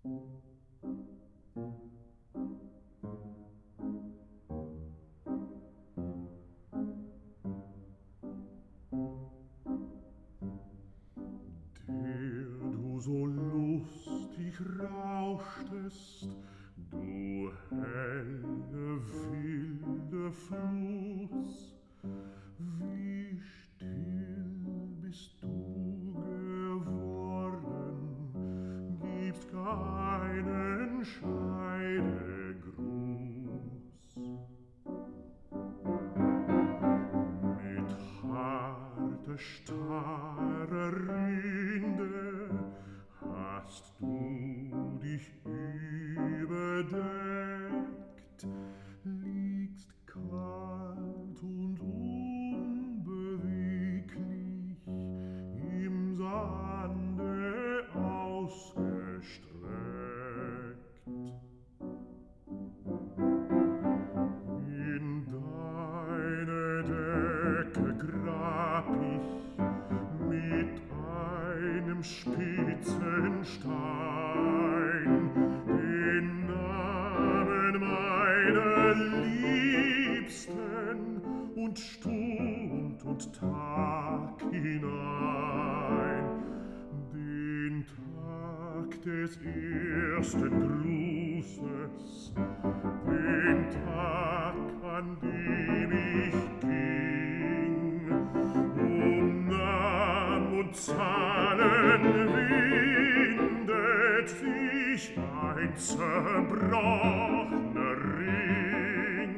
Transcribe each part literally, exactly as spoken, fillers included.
So lustig rauschtest, du helle, wilde Fluss, wie still bist du geworden, gibst keinen Scheidegruß. Mit harter, starrer Rinde hast du dich überdeckt, liegst kalt und unbeweglich im Sande ausgestreckt. In deine Decke grab ich mit einem spitzen Stein den Namen meiner Liebsten und Stund und Tag hinein, den Tag des ersten Grußes, den Tag, an dem ich ging, um Namen und Zahlen windet sich ein zerbrochener Ring.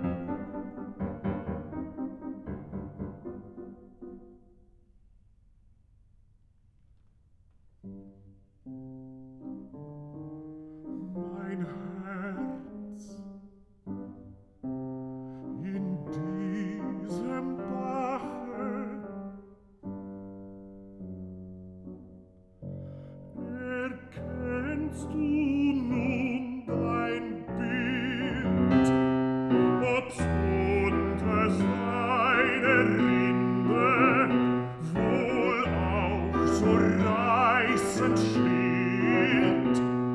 Mein Herz in diesem Bache erkennst du nun dein Bild, ob's unter seine Rinde wohl auch so reißend schwillt,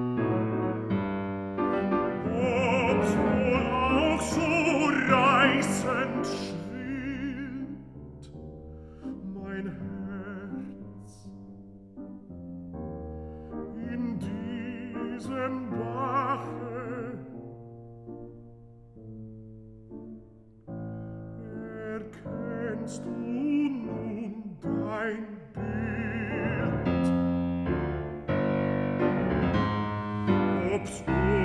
ob's wohl auch so reißend schwillt, mein Herz in diesem Bache erkennst du nun dein Bild, ob's